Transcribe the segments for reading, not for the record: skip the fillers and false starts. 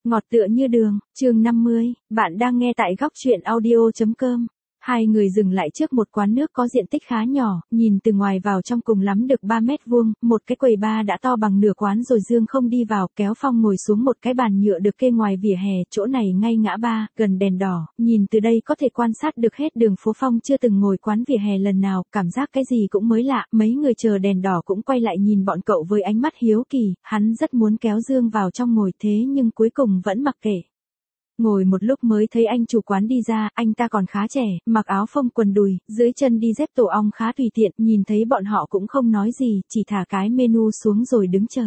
Ngọt tựa như đường, chương 50, bạn đang nghe tại góc truyện audio.com. Hai người dừng lại trước một quán nước có diện tích khá nhỏ, nhìn từ ngoài vào trong cùng lắm được 3 mét vuông, một cái quầy bar đã to bằng nửa quán rồi Dương không đi vào, kéo Phong ngồi xuống một cái bàn nhựa được kê ngoài vỉa hè, chỗ này ngay ngã ba, gần đèn đỏ, nhìn từ đây có thể quan sát được hết đường phố. Phong chưa từng ngồi quán vỉa hè lần nào, cảm giác cái gì cũng mới lạ, mấy người chờ đèn đỏ cũng quay lại nhìn bọn cậu với ánh mắt hiếu kỳ, hắn rất muốn kéo Dương vào trong ngồi thế nhưng cuối cùng vẫn mặc kệ. Ngồi một lúc mới thấy anh chủ quán đi ra, anh ta còn khá trẻ, mặc áo phông quần đùi, dưới chân đi dép tổ ong khá tùy tiện, nhìn thấy bọn họ cũng không nói gì, chỉ thả cái menu xuống rồi đứng chờ.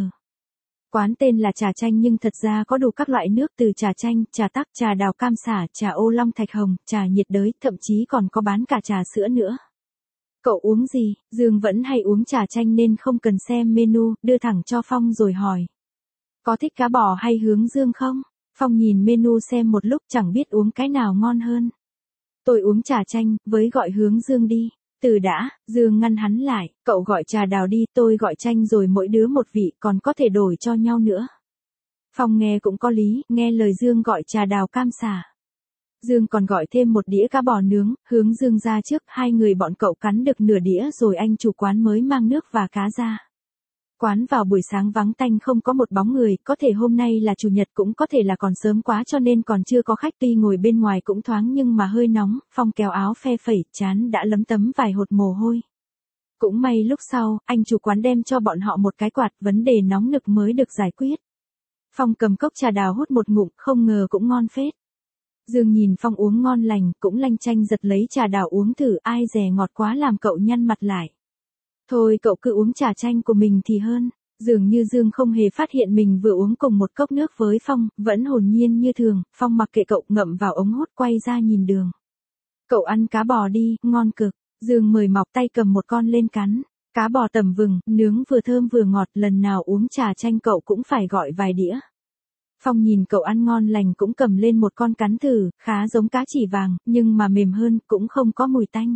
Quán tên là Trà Chanh nhưng thật ra có đủ các loại nước từ trà chanh, trà tắc, trà đào cam xả, trà ô long thạch hồng, trà nhiệt đới, thậm chí còn có bán cả trà sữa nữa. Cậu uống gì? Dương vẫn hay uống trà chanh nên không cần xem menu, đưa thẳng cho Phong rồi hỏi. Có thích cá bò hay hướng dương không? Phong nhìn menu xem một lúc chẳng biết uống cái nào ngon hơn. Tôi uống trà chanh, với gọi hướng dương đi. Từ đã, Dương ngăn hắn lại, cậu gọi trà đào đi, tôi gọi chanh rồi mỗi đứa một vị, còn có thể đổi cho nhau nữa. Phong nghe cũng có lý, nghe lời Dương gọi trà đào cam xả. Dương còn gọi thêm một đĩa cá bò nướng, hướng Dương ra trước, hai người bọn cậu cắn được nửa đĩa rồi anh chủ quán mới mang nước và cá ra. Quán vào buổi sáng vắng tanh không có một bóng người, có thể hôm nay là chủ nhật cũng có thể là còn sớm quá cho nên còn chưa có khách, tuy ngồi bên ngoài cũng thoáng nhưng mà hơi nóng. Phong kéo áo phe phẩy, trán đã lấm tấm vài hột mồ hôi. Cũng may lúc sau, anh chủ quán đem cho bọn họ một cái quạt, vấn đề nóng nực mới được giải quyết. Phong cầm cốc trà đào hút một ngụm, không ngờ cũng ngon phết. Dương nhìn Phong uống ngon lành, cũng lanh chanh giật lấy trà đào uống thử, ai dè ngọt quá làm cậu nhăn mặt lại. Thôi cậu cứ uống trà chanh của mình thì hơn. Dường như Dương không hề phát hiện mình vừa uống cùng một cốc nước với Phong, vẫn hồn nhiên như thường. Phong mặc kệ cậu, ngậm vào ống hút, quay ra nhìn đường. Cậu ăn cá bò đi, ngon cực. Dương mời mọc tay cầm một con lên cắn. Cá bò tầm vừng, nướng vừa thơm vừa ngọt, lần nào uống trà chanh cậu cũng phải gọi vài đĩa. Phong nhìn cậu ăn ngon lành cũng cầm lên một con cắn thử, khá giống cá chỉ vàng, nhưng mà mềm hơn, cũng không có mùi tanh.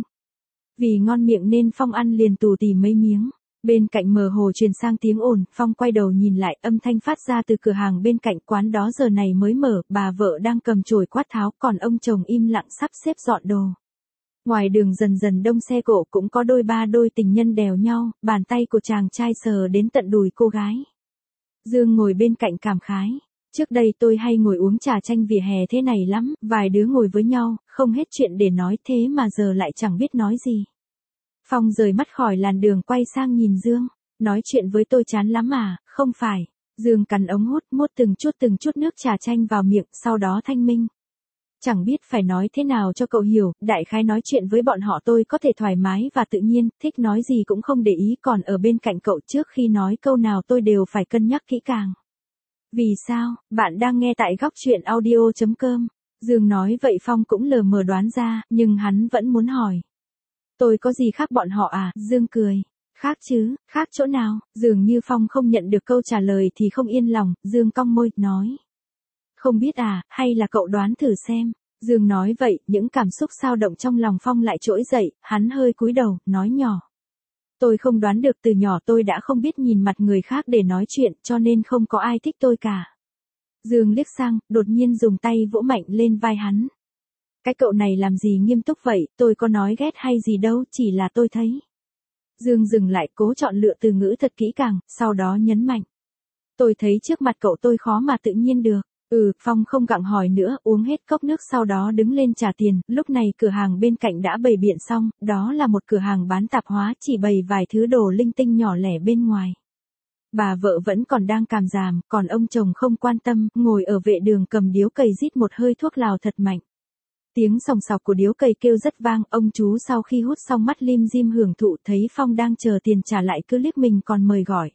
Vì ngon miệng nên Phong ăn liền tù tì mấy miếng. Bên cạnh mờ hồ truyền sang tiếng ồn, Phong quay đầu nhìn lại, âm thanh phát ra từ cửa hàng bên cạnh. Quán đó giờ này mới mở, bà vợ đang cầm chổi quát tháo, còn ông chồng im lặng sắp xếp dọn đồ. Ngoài đường dần dần đông xe cộ, cũng có đôi ba đôi tình nhân đèo nhau, bàn tay của chàng trai sờ đến tận đùi cô gái. Dương ngồi bên cạnh cảm khái. Trước đây tôi hay ngồi uống trà chanh vỉa hè thế này lắm, vài đứa ngồi với nhau, không hết chuyện để nói, thế mà giờ lại chẳng biết nói gì. Phong rời mắt khỏi làn đường quay sang nhìn Dương, nói chuyện với tôi chán lắm à, không phải. Dương cắn ống hút, mốt từng chút nước trà chanh vào miệng, sau đó thanh minh. Chẳng biết phải nói thế nào cho cậu hiểu, đại khái nói chuyện với bọn họ tôi có thể thoải mái và tự nhiên, thích nói gì cũng không để ý, còn ở bên cạnh cậu trước khi nói câu nào tôi đều phải cân nhắc kỹ càng. Vì sao? Bạn đang nghe tại góc truyện audio.com. Dương nói vậy Phong cũng lờ mờ đoán ra, nhưng hắn vẫn muốn hỏi. Tôi có gì khác bọn họ à? Dương cười. Khác chứ, khác chỗ nào? Dường như Phong không nhận được câu trả lời thì không yên lòng, Dương cong môi, nói. Không biết à, hay là cậu đoán thử xem. Dương nói vậy, những cảm xúc xao động trong lòng Phong lại trỗi dậy, hắn hơi cúi đầu, nói nhỏ. Tôi không đoán được, từ nhỏ tôi đã không biết nhìn mặt người khác để nói chuyện, cho nên không có ai thích tôi cả. Dương liếc sang, đột nhiên dùng tay vỗ mạnh lên vai hắn. Cái cậu này làm gì nghiêm túc vậy, tôi có nói ghét hay gì đâu, chỉ là tôi thấy. Dương dừng lại, cố chọn lựa từ ngữ thật kỹ càng, sau đó nhấn mạnh. Tôi thấy trước mặt cậu tôi khó mà tự nhiên được. Phong không gặng hỏi nữa, uống hết cốc nước sau đó đứng lên trả tiền. Lúc này cửa hàng bên cạnh đã bày biện xong, đó là một cửa hàng bán tạp hóa, chỉ bày vài thứ đồ linh tinh nhỏ lẻ bên ngoài. Bà vợ vẫn còn đang càm ràm, còn ông chồng không quan tâm, ngồi ở vệ đường cầm điếu cày rít một hơi thuốc lào thật mạnh. Tiếng sòng sọc của điếu cày kêu rất vang, ông chú sau khi hút xong mắt lim dim hưởng thụ, thấy Phong đang chờ tiền trả lại cứ liếc mình còn mời gọi.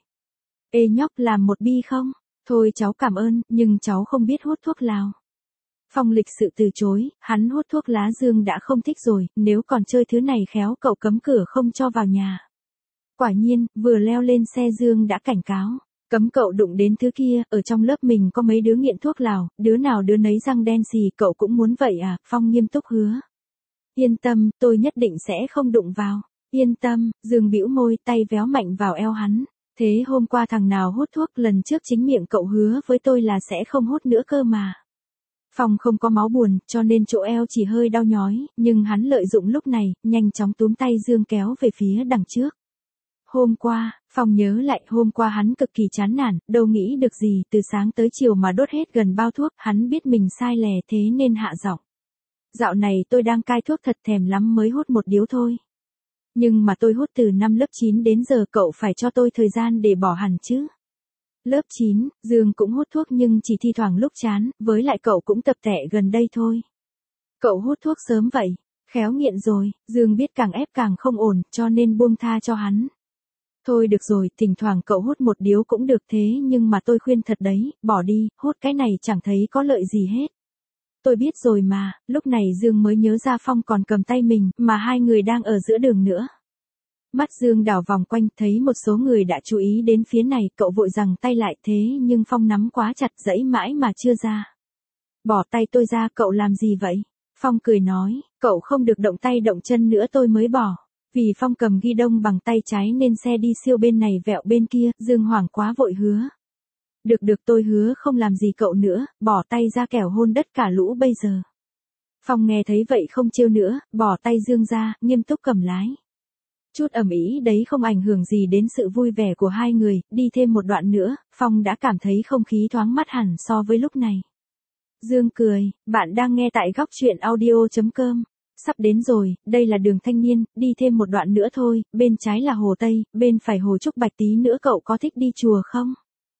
Ê nhóc, làm một bi không? Thôi cháu cảm ơn, nhưng cháu không biết hút thuốc lào. Phong lịch sự từ chối, hắn hút thuốc lá Dương đã không thích rồi, nếu còn chơi thứ này khéo cậu cấm cửa không cho vào nhà. Quả nhiên, vừa leo lên xe Dương đã cảnh cáo, cấm cậu đụng đến thứ kia, ở trong lớp mình có mấy đứa nghiện thuốc lào, đứa nào đứa nấy răng đen xì, cậu cũng muốn vậy à? Phong nghiêm túc hứa. Yên tâm, tôi nhất định sẽ không đụng vào. Yên tâm, Dương bĩu môi, tay véo mạnh vào eo hắn. Thế hôm qua thằng nào hút thuốc, lần trước chính miệng cậu hứa với tôi là sẽ không hút nữa cơ mà. Phong không có máu buồn, cho nên chỗ eo chỉ hơi đau nhói, nhưng hắn lợi dụng lúc này, nhanh chóng túm tay Dương kéo về phía đằng trước. Hôm qua, Phong nhớ lại hôm qua hắn cực kỳ chán nản, đâu nghĩ được gì, từ sáng tới chiều mà đốt hết gần bao thuốc, hắn biết mình sai lè thế nên hạ giọng. Dạo này tôi đang cai thuốc thật thèm lắm mới hút một điếu thôi. Nhưng mà tôi hút từ năm lớp 9 đến giờ, cậu phải cho tôi thời gian để bỏ hẳn chứ. Lớp 9, Dương cũng hút thuốc nhưng chỉ thi thoảng lúc chán, với lại cậu cũng tập tẻ gần đây thôi. Cậu hút thuốc sớm vậy, khéo nghiện rồi, Dương biết càng ép càng không ổn, cho nên buông tha cho hắn. Thôi được rồi, thỉnh thoảng cậu hút một điếu cũng được, thế nhưng mà tôi khuyên thật đấy, bỏ đi, hút cái này chẳng thấy có lợi gì hết. Tôi biết rồi mà, lúc này Dương mới nhớ ra Phong còn cầm tay mình, mà hai người đang ở giữa đường nữa. Mắt Dương đảo vòng quanh, thấy một số người đã chú ý đến phía này, cậu vội giằng tay lại, thế nhưng Phong nắm quá chặt, giãy mãi mà chưa ra. Bỏ tay tôi ra, cậu làm gì vậy? Phong cười nói, cậu không được động tay động chân nữa tôi mới bỏ. Vì Phong cầm ghi đông bằng tay trái nên xe đi siêu bên này vẹo bên kia, Dương hoảng quá vội hứa. Được tôi hứa không làm gì cậu nữa, bỏ tay ra kẻo hôn đất cả lũ bây giờ. Phong nghe thấy vậy không trêu nữa, bỏ tay Dương ra, nghiêm túc cầm lái. Chút ầm ĩ đấy không ảnh hưởng gì đến sự vui vẻ của hai người, đi thêm một đoạn nữa, Phong đã cảm thấy không khí thoáng mát hẳn so với lúc này. Dương cười, bạn đang nghe tại góc truyện audio.com. Sắp đến rồi, đây là đường Thanh Niên, đi thêm một đoạn nữa thôi, bên trái là Hồ Tây, bên phải Hồ Trúc Bạch, tí nữa cậu có thích đi chùa không?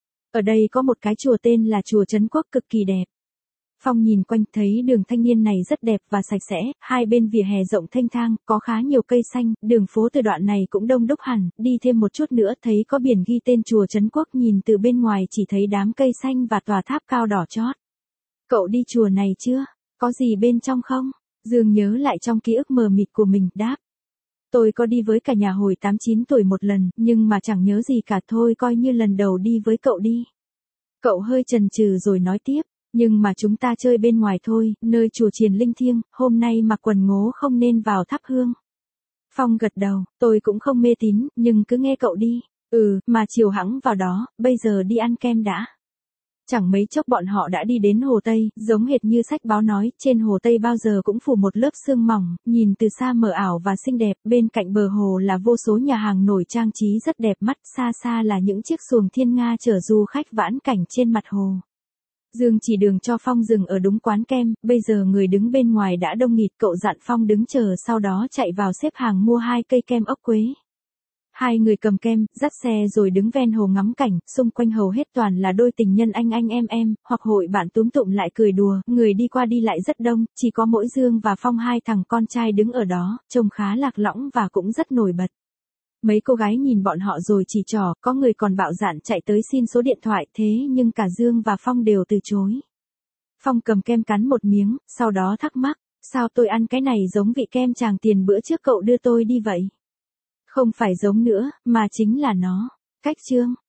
Ở đây có một cái chùa tên là chùa Trấn Quốc cực kỳ đẹp. Phong nhìn quanh thấy đường Thanh Niên này rất đẹp và sạch sẽ, hai bên vỉa hè rộng thênh thang, có khá nhiều cây xanh, đường phố từ đoạn này cũng đông đúc hẳn, đi thêm một chút nữa thấy có biển ghi tên chùa Trấn Quốc, nhìn từ bên ngoài chỉ thấy đám cây xanh và tòa tháp cao đỏ chót. Cậu đi chùa này chưa? Có gì bên trong không? Dương nhớ lại trong ký ức mờ mịt của mình, đáp. Tôi có đi với cả nhà hồi 8-9 tuổi một lần, nhưng mà chẳng nhớ gì cả, thôi coi như lần đầu đi với cậu đi. Cậu hơi chần chừ rồi nói tiếp, nhưng mà chúng ta chơi bên ngoài thôi, nơi chùa chiền linh thiêng, hôm nay mặc quần ngố không nên vào thắp hương. Phong gật đầu, tôi cũng không mê tín, nhưng cứ nghe cậu đi. Mà chiều hẵng vào đó, bây giờ đi ăn kem đã. Chẳng mấy chốc bọn họ đã đi đến Hồ Tây, giống hệt như sách báo nói, trên Hồ Tây bao giờ cũng phủ một lớp sương mỏng, nhìn từ xa mờ ảo và xinh đẹp, bên cạnh bờ hồ là vô số nhà hàng nổi trang trí rất đẹp mắt, xa xa là những chiếc xuồng thiên nga chở du khách vãn cảnh trên mặt hồ. Dương chỉ đường cho Phong dừng ở đúng quán kem, bây giờ người đứng bên ngoài đã đông nghịt, cậu dặn Phong đứng chờ, sau đó chạy vào xếp hàng mua 2 cây kem ốc quế. Hai người cầm kem, dắt xe rồi đứng ven hồ ngắm cảnh, xung quanh hầu hết toàn là đôi tình nhân anh em, hoặc hội bạn túm tụm lại cười đùa, người đi qua đi lại rất đông, chỉ có mỗi Dương và Phong, hai thằng con trai đứng ở đó, trông khá lạc lõng và cũng rất nổi bật. Mấy cô gái nhìn bọn họ rồi chỉ trỏ, có người còn bạo dạn chạy tới xin số điện thoại, thế nhưng cả Dương và Phong đều từ chối. Phong cầm kem cắn một miếng, sau đó thắc mắc, sao tôi ăn cái này giống vị kem Tràng Tiền bữa trước cậu đưa tôi đi vậy? Không phải giống nữa, mà chính là nó. Cách chương,